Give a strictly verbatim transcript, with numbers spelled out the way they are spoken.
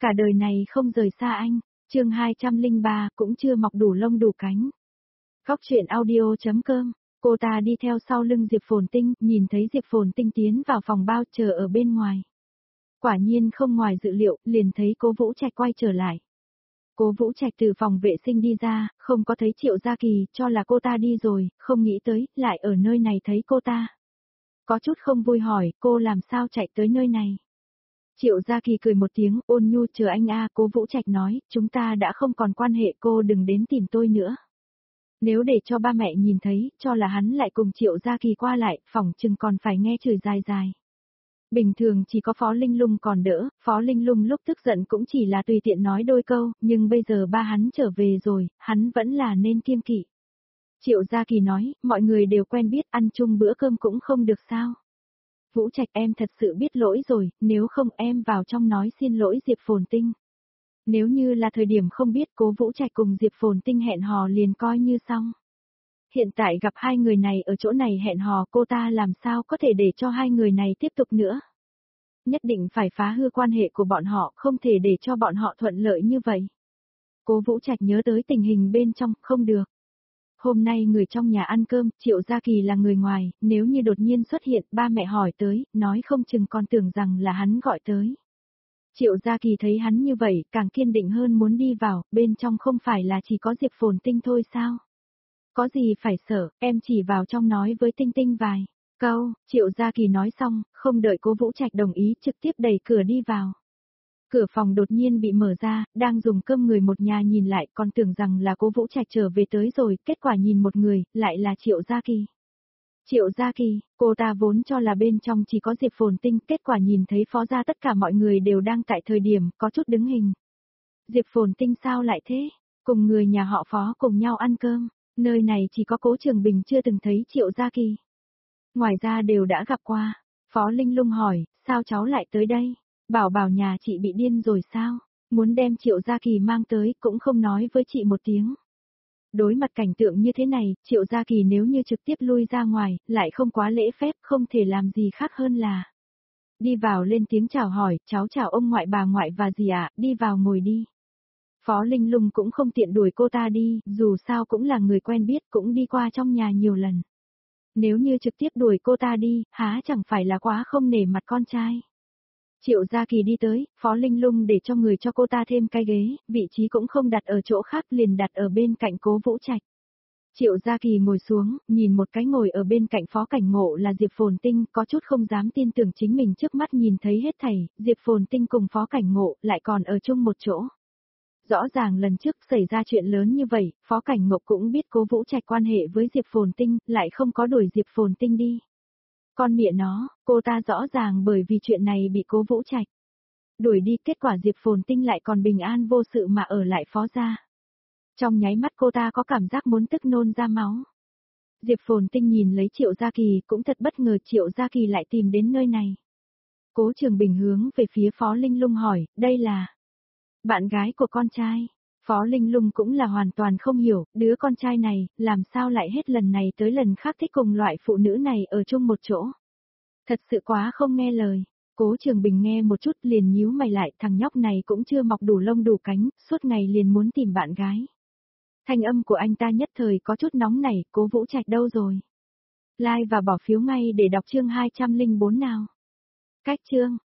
Cả đời này không rời xa anh. Chương hai trăm lẻ ba, cũng chưa mọc đủ lông đủ cánh. Góc truyện audio chấm com. Cô ta đi theo sau lưng Diệp Phồn Tinh, nhìn thấy Diệp Phồn Tinh tiến vào phòng bao chờ ở bên ngoài. Quả nhiên không ngoài dự liệu, liền thấy Cố Vũ Trạch quay trở lại. Cố Vũ Trạch từ phòng vệ sinh đi ra, không có thấy Triệu Gia Kỳ, cho là cô ta đi rồi, không nghĩ tới, lại ở nơi này thấy cô ta. Có chút không vui hỏi, cô làm sao chạy tới nơi này? Triệu Gia Kỳ cười một tiếng, ôn nhu chờ anh a. Cố Vũ Trạch nói, chúng ta đã không còn quan hệ, cô đừng đến tìm tôi nữa. Nếu để cho ba mẹ nhìn thấy, cho là hắn lại cùng Triệu Gia Kỳ qua lại, phỏng chừng còn phải nghe chửi dài dài. Bình thường chỉ có Phó Linh Lung còn đỡ, Phó Linh Lung lúc tức giận cũng chỉ là tùy tiện nói đôi câu, nhưng bây giờ ba hắn trở về rồi, hắn vẫn là nên kiêng kỵ. Triệu Gia Kỳ nói, mọi người đều quen biết, ăn chung bữa cơm cũng không được sao. Vũ Trạch em thật sự biết lỗi rồi, nếu không em vào trong nói xin lỗi Diệp Phồn Tinh. Nếu như là thời điểm không biết Cố Vũ Trạch cùng Diệp Phồn Tinh hẹn hò liền coi như xong. Hiện tại gặp hai người này ở chỗ này hẹn hò, cô ta làm sao có thể để cho hai người này tiếp tục nữa. Nhất định phải phá hư quan hệ của bọn họ, không thể để cho bọn họ thuận lợi như vậy. Cố Vũ Trạch nhớ tới tình hình bên trong, không được. Hôm nay người trong nhà ăn cơm, Triệu Gia Kỳ là người ngoài, nếu như đột nhiên xuất hiện, ba mẹ hỏi tới, nói không chừng còn tưởng rằng là hắn gọi tới. Triệu Gia Kỳ thấy hắn như vậy, càng kiên định hơn muốn đi vào, bên trong không phải là chỉ có Diệp Phồn Tinh thôi sao? Có gì phải sợ, em chỉ vào trong nói với Tinh Tinh vài câu. Triệu Gia Kỳ nói xong, không đợi Cố Vũ Trạch đồng ý, trực tiếp đẩy cửa đi vào. Cửa phòng đột nhiên bị mở ra, đang dùng cơm người một nhà nhìn lại, còn tưởng rằng là Cố Vũ Trạch trở về tới rồi, kết quả nhìn một người, lại là Triệu Gia Kỳ. Triệu Gia Kỳ, cô ta vốn cho là bên trong chỉ có Diệp Phồn Tinh, kết quả nhìn thấy phó gia tất cả mọi người đều đang tại thời điểm, có chút đứng hình. Diệp Phồn Tinh sao lại thế? Cùng người nhà họ Phó cùng nhau ăn cơm, nơi này chỉ có Cố Trường Bình chưa từng thấy Triệu Gia Kỳ. Ngoài ra đều đã gặp qua. Phó Linh Lung hỏi, sao cháu lại tới đây? Bảo bảo nhà chị bị điên rồi sao? Muốn đem Triệu Gia Kỳ mang tới cũng không nói với chị một tiếng. Đối mặt cảnh tượng như thế này, Triệu Gia Kỳ nếu như trực tiếp lui ra ngoài, lại không quá lễ phép, không thể làm gì khác hơn là đi vào lên tiếng chào hỏi, cháu chào ông ngoại bà ngoại và dì ạ, đi vào ngồi đi. Phó Linh Lung cũng không tiện đuổi cô ta đi, dù sao cũng là người quen biết, cũng đi qua trong nhà nhiều lần. Nếu như trực tiếp đuổi cô ta đi, há chẳng phải là quá không nể mặt con trai. Triệu Gia Kỳ đi tới, Phó Linh Lung để cho người cho cô ta thêm cái ghế, vị trí cũng không đặt ở chỗ khác liền đặt ở bên cạnh Cố Vũ Trạch. Triệu Gia Kỳ ngồi xuống, nhìn một cái ngồi ở bên cạnh Phó Cảnh Ngộ là Diệp Phồn Tinh, có chút không dám tin tưởng chính mình trước mắt nhìn thấy hết thảy, Diệp Phồn Tinh cùng Phó Cảnh Ngộ lại còn ở chung một chỗ. Rõ ràng lần trước xảy ra chuyện lớn như vậy, Phó Cảnh Ngộ cũng biết Cố Vũ Trạch quan hệ với Diệp Phồn Tinh, lại không có đuổi Diệp Phồn Tinh đi. Con mẹ nó, cô ta rõ ràng bởi vì chuyện này bị Cố Vũ Trạch đuổi đi, kết quả Diệp Phồn Tinh lại còn bình an vô sự mà ở lại Phó gia. Trong nháy mắt cô ta có cảm giác muốn tức nôn ra máu. Diệp Phồn Tinh nhìn lấy Triệu Gia Kỳ, cũng thật bất ngờ Triệu Gia Kỳ lại tìm đến nơi này. Cố Trường Bình hướng về phía Phó Linh Lung hỏi, đây là bạn gái của con trai. Phó Linh Lung cũng là hoàn toàn không hiểu, đứa con trai này, làm sao lại hết lần này tới lần khác thích cùng loại phụ nữ này ở chung một chỗ. Thật sự quá không nghe lời. Cố Trường Bình nghe một chút liền nhíu mày lại, thằng nhóc này cũng chưa mọc đủ lông đủ cánh, suốt ngày liền muốn tìm bạn gái. Thanh âm của anh ta nhất thời có chút nóng nảy, Cố Vũ Trạch đâu rồi? Like và bỏ phiếu ngay để đọc chương hai trăm lẻ bốn nào. Cách chương,